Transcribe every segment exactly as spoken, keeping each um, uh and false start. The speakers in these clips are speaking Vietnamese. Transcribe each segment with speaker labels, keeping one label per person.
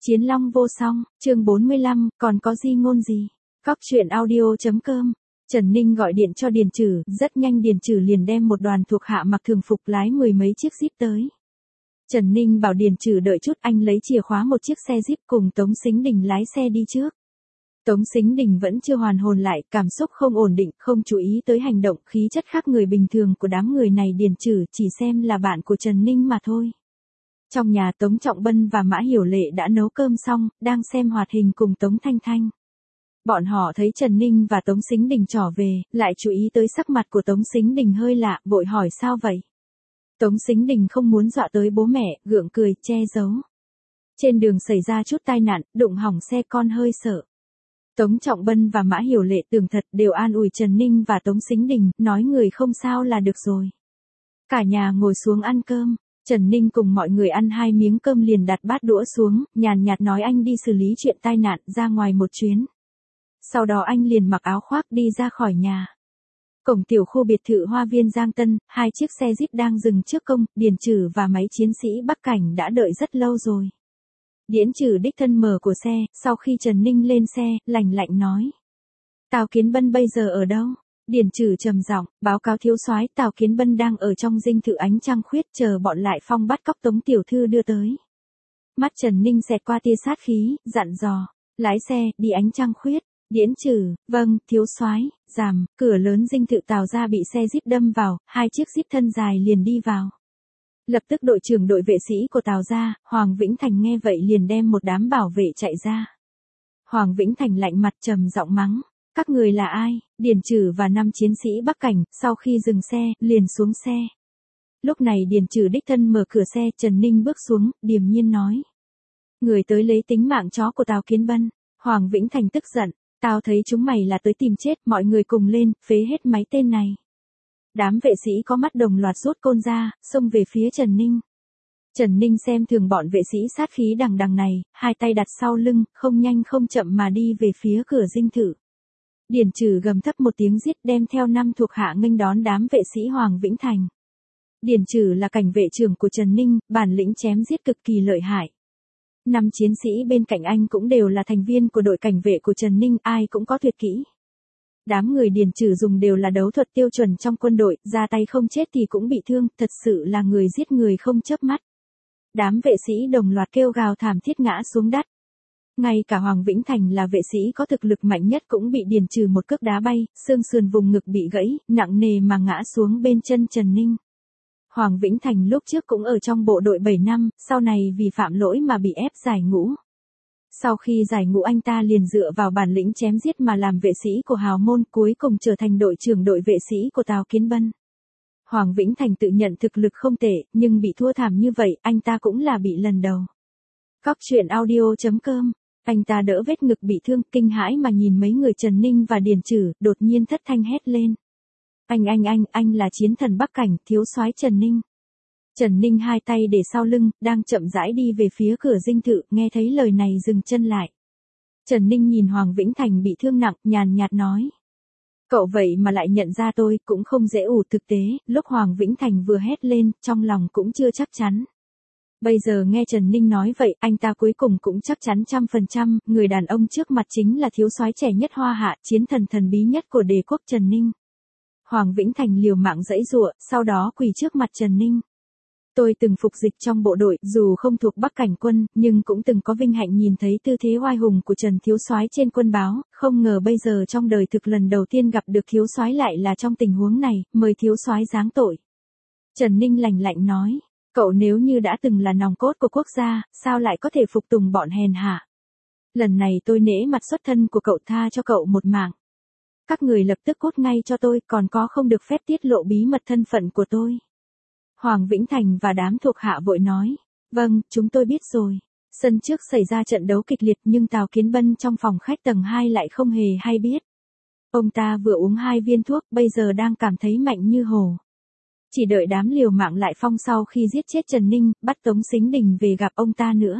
Speaker 1: Chiến long vô song, chương bốn mươi lăm, còn có di ngôn gì? Cóc truyện audio.com. Trần Ninh gọi điện cho Điền Trử, rất nhanh Điền Trử liền đem một đoàn thuộc hạ mặc thường phục lái mười mấy chiếc Jeep tới. Trần Ninh bảo Điền Trử đợi chút, anh lấy chìa khóa một chiếc xe Jeep cùng Tống Sính Đình lái xe đi trước. Tống Sính Đình vẫn chưa hoàn hồn lại, cảm xúc không ổn định, không chú ý tới hành động khí chất khác người bình thường của đám người này. Điền Trử chỉ xem là bạn của Trần Ninh mà thôi. Trong nhà Tống Trọng Bân và Mã Hiểu Lệ đã nấu cơm xong, đang xem hoạt hình cùng Tống Thanh Thanh. Bọn họ thấy Trần Ninh và Tống Sính Đình trở về, lại chú ý tới sắc mặt của Tống Sính Đình hơi lạ, vội hỏi sao vậy. Tống Sính Đình không muốn dọa tới bố mẹ, gượng cười, che giấu. Trên đường xảy ra chút tai nạn, đụng hỏng xe con hơi sợ. Tống Trọng Bân và Mã Hiểu Lệ tưởng thật đều an ủi Trần Ninh và Tống Sính Đình, nói người không sao là được rồi. Cả nhà ngồi xuống ăn cơm. Trần Ninh cùng mọi người ăn hai miếng cơm liền đặt bát đũa xuống, nhàn nhạt nói anh đi xử lý chuyện tai nạn, ra ngoài một chuyến. Sau đó anh liền mặc áo khoác đi ra khỏi nhà. Cổng tiểu khu biệt thự Hoa Viên Giang Tân, hai chiếc xe Jeep đang dừng trước công, Điền Trử và mấy chiến sĩ Bắc Cảnh đã đợi rất lâu rồi. Điền Trử đích thân mở của xe, sau khi Trần Ninh lên xe, lạnh lạnh nói. Tào Kiến Bân bây giờ ở đâu? Điền Trử trầm giọng, báo cáo thiếu soái, Tào Kiến Bân đang ở trong dinh thự Ánh Trăng Khuyết chờ bọn Lại Phong bắt cóc Tống tiểu thư đưa tới. Mắt Trần Ninh xẹt qua tia sát khí, dặn dò, lái xe, đi Ánh Trăng Khuyết. Điền Trử, vâng, thiếu soái. Ràm, cửa lớn dinh thự Tào gia bị xe Jeep đâm vào, hai chiếc Jeep thân dài liền đi vào. Lập tức đội trưởng đội vệ sĩ của Tào gia, Hoàng Vĩnh Thành nghe vậy liền đem một đám bảo vệ chạy ra. Hoàng Vĩnh Thành lạnh mặt trầm giọng mắng. Các người là ai? Điền Trử và năm chiến sĩ Bắc Cảnh, sau khi dừng xe, liền xuống xe. Lúc này Điền Trử đích thân mở cửa xe, Trần Ninh bước xuống, điềm nhiên nói. Người tới lấy tính mạng chó của Tào Kiến Bân. Hoàng Vĩnh Thành tức giận, tao thấy chúng mày là tới tìm chết, mọi người cùng lên, phế hết mấy tên này. Đám vệ sĩ có mắt đồng loạt rút côn ra, xông về phía Trần Ninh. Trần Ninh xem thường bọn vệ sĩ sát khí đằng đằng này, hai tay đặt sau lưng, không nhanh không chậm mà đi về phía cửa dinh thự. Điền Trử gầm thấp một tiếng giết, đem theo năm thuộc hạ nghênh đón đám vệ sĩ Hoàng Vĩnh Thành. Điền Trử là cảnh vệ trưởng của Trần Ninh, bản lĩnh chém giết cực kỳ lợi hại. Năm chiến sĩ bên cạnh anh cũng đều là thành viên của đội cảnh vệ của Trần Ninh, ai cũng có tuyệt kỹ. Đám người Điền Trử dùng đều là đấu thuật tiêu chuẩn trong quân đội, ra tay không chết thì cũng bị thương, thật sự là người giết người không chớp mắt. Đám vệ sĩ đồng loạt kêu gào thảm thiết ngã xuống đất. Ngay cả Hoàng Vĩnh Thành là vệ sĩ có thực lực mạnh nhất cũng bị Điền Trử một cước đá bay, xương sườn vùng ngực bị gãy, nặng nề mà ngã xuống bên chân Trần Ninh. Hoàng Vĩnh Thành lúc trước cũng ở trong bộ đội bảy năm, sau này vì phạm lỗi mà bị ép giải ngũ. Sau khi giải ngũ anh ta liền dựa vào bản lĩnh chém giết mà làm vệ sĩ của hào môn, cuối cùng trở thành đội trưởng đội vệ sĩ của Tào Kiến Bân. Hoàng Vĩnh Thành tự nhận thực lực không tệ, nhưng bị thua thảm như vậy, anh ta cũng là bị lần đầu. Cóc truyện audio.com. Anh ta đỡ vết ngực bị thương, kinh hãi mà nhìn mấy người Trần Ninh và Điền Trử, đột nhiên thất thanh hét lên. Anh anh anh, anh là chiến thần Bắc Cảnh, thiếu soái Trần Ninh. Trần Ninh hai tay để sau lưng, đang chậm rãi đi về phía cửa dinh thự, nghe thấy lời này dừng chân lại. Trần Ninh nhìn Hoàng Vĩnh Thành bị thương nặng, nhàn nhạt nói. Cậu vậy mà lại nhận ra tôi, cũng không dễ ủ. Thực tế, lúc Hoàng Vĩnh Thành vừa hét lên, trong lòng cũng chưa chắc chắn. Bây giờ nghe Trần Ninh nói vậy, anh ta cuối cùng cũng chắc chắn trăm phần trăm, người đàn ông trước mặt chính là thiếu soái trẻ nhất Hoa Hạ, chiến thần thần bí nhất của đế quốc Trần Ninh. Hoàng Vĩnh Thành liều mạng giãy giụa, sau đó quỳ trước mặt Trần Ninh. Tôi từng phục dịch trong bộ đội, dù không thuộc Bắc Cảnh quân, nhưng cũng từng có vinh hạnh nhìn thấy tư thế oai hùng của Trần thiếu soái trên quân báo, không ngờ bây giờ trong đời thực lần đầu tiên gặp được thiếu soái lại là trong tình huống này, mời thiếu soái giáng tội. Trần Ninh lạnh lạnh nói. Cậu nếu như đã từng là nòng cốt của quốc gia, sao lại có thể phục tùng bọn hèn hạ? Lần này tôi nể mặt xuất thân của cậu, tha cho cậu một mạng. Các người lập tức cút ngay cho tôi, còn có không được phép tiết lộ bí mật thân phận của tôi. Hoàng Vĩnh Thành và đám thuộc hạ vội nói. Vâng, chúng tôi biết rồi. Sân trước xảy ra trận đấu kịch liệt nhưng Tào Kiến Bân trong phòng khách tầng hai lại không hề hay biết. Ông ta vừa uống hai viên thuốc, bây giờ đang cảm thấy mạnh như hổ. Chỉ đợi đám liều mạng Lại Phong sau khi giết chết Trần Ninh, bắt Tống Sính Đình về gặp ông ta nữa.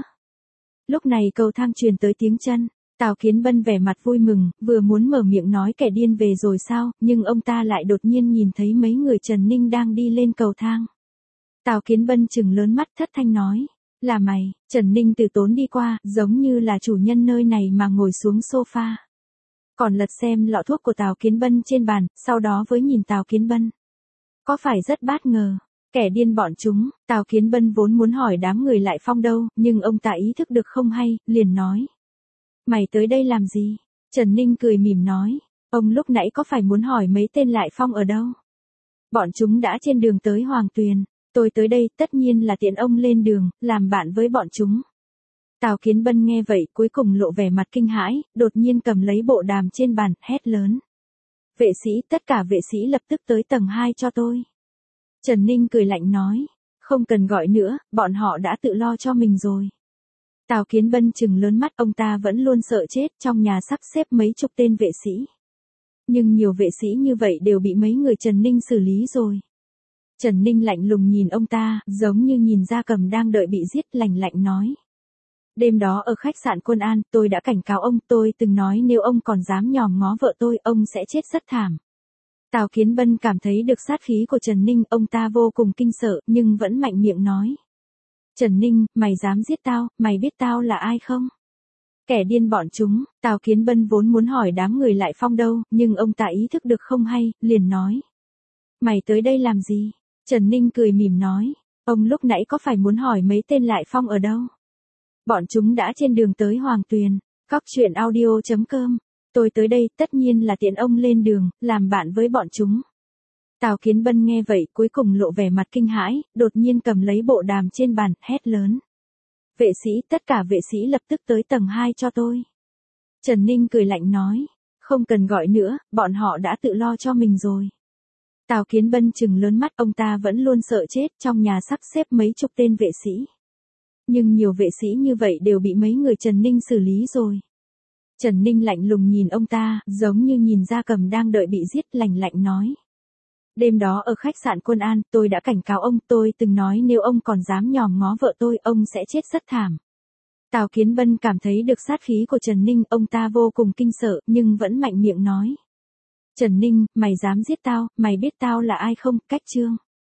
Speaker 1: Lúc này cầu thang truyền tới tiếng chân, Tào Kiến Bân vẻ mặt vui mừng, vừa muốn mở miệng nói kẻ điên về rồi sao, nhưng ông ta lại đột nhiên nhìn thấy mấy người Trần Ninh đang đi lên cầu thang. Tào Kiến Bân trừng lớn mắt thất thanh nói, Là mày, Trần Ninh từ tốn đi qua, giống như là chủ nhân nơi này mà ngồi xuống sofa. Còn lật xem lọ thuốc của Tào Kiến Bân trên bàn, sau đó với nhìn Tào Kiến Bân. Có phải rất bất ngờ? Kẻ điên bọn chúng, Tào Kiến Bân vốn muốn hỏi đám người Lại Phong đâu, nhưng ông ta ý thức được không hay, liền nói. Mày tới đây làm gì? Trần Ninh cười mỉm nói. Ông lúc nãy có phải muốn hỏi mấy tên Lại Phong ở đâu? Bọn chúng đã trên đường tới Hoàng Tuyền. Tôi tới đây tất nhiên là tiện ông lên đường, làm bạn với bọn chúng. Tào Kiến Bân nghe vậy cuối cùng lộ vẻ mặt kinh hãi, đột nhiên cầm lấy bộ đàm trên bàn, hét lớn. Vệ sĩ, tất cả vệ sĩ lập tức tới tầng hai cho tôi. Trần Ninh cười lạnh nói. Không cần gọi nữa, bọn họ đã tự lo cho mình rồi. Tào Kiến Bân trừng lớn mắt, ông ta vẫn luôn sợ chết, trong nhà sắp xếp mấy chục tên vệ sĩ. Nhưng nhiều vệ sĩ như vậy đều bị mấy người Trần Ninh xử lý rồi. Trần Ninh lạnh lùng nhìn ông ta, giống như nhìn gia cầm đang đợi bị giết, lạnh lạnh nói. Đêm đó ở khách sạn Quân An, tôi đã cảnh cáo ông, tôi từng nói nếu ông còn dám nhòm ngó vợ tôi, ông sẽ chết rất thảm. Tào Kiến Bân cảm thấy được sát khí của Trần Ninh, ông ta vô cùng kinh sợ, nhưng vẫn mạnh miệng nói. Trần Ninh, mày dám giết tao, mày biết tao là ai không? Kẻ điên bọn chúng, Tào Kiến Bân vốn muốn hỏi đám người Lại Phong đâu, nhưng ông ta ý thức được không hay, liền nói. Mày tới đây làm gì? Trần Ninh cười mỉm nói. Ông lúc nãy có phải muốn hỏi mấy tên Lại Phong ở đâu? Bọn chúng đã trên đường tới Hoàng Tuyền. Cóc truyện audio chấm com. Tôi tới đây tất nhiên là tiện ông lên đường, làm bạn với bọn chúng. Tào Kiến Bân nghe vậy cuối cùng lộ vẻ mặt kinh hãi, đột nhiên cầm lấy bộ đàm trên bàn, hét lớn. Vệ sĩ, tất cả vệ sĩ lập tức tới tầng hai cho tôi. Trần Ninh cười lạnh nói. Không cần gọi nữa, bọn họ đã tự lo cho mình rồi. Tào Kiến Bân trừng lớn mắt, ông ta vẫn luôn sợ chết, trong nhà sắp xếp mấy chục tên vệ sĩ. Nhưng nhiều vệ sĩ như vậy đều bị mấy người Trần Ninh xử lý rồi. Trần Ninh lạnh lùng nhìn ông ta, giống như nhìn gia cầm đang đợi bị giết, lạnh lạnh nói. Đêm đó ở khách sạn Quân An, tôi đã cảnh cáo ông, tôi từng nói nếu ông còn dám nhòm ngó vợ tôi, ông sẽ chết rất thảm. Tào Kiến Bân cảm thấy được sát khí của Trần Ninh, ông ta vô cùng kinh sợ, nhưng vẫn mạnh miệng nói. Trần Ninh, mày dám giết tao, mày biết tao là ai không? Cách chương.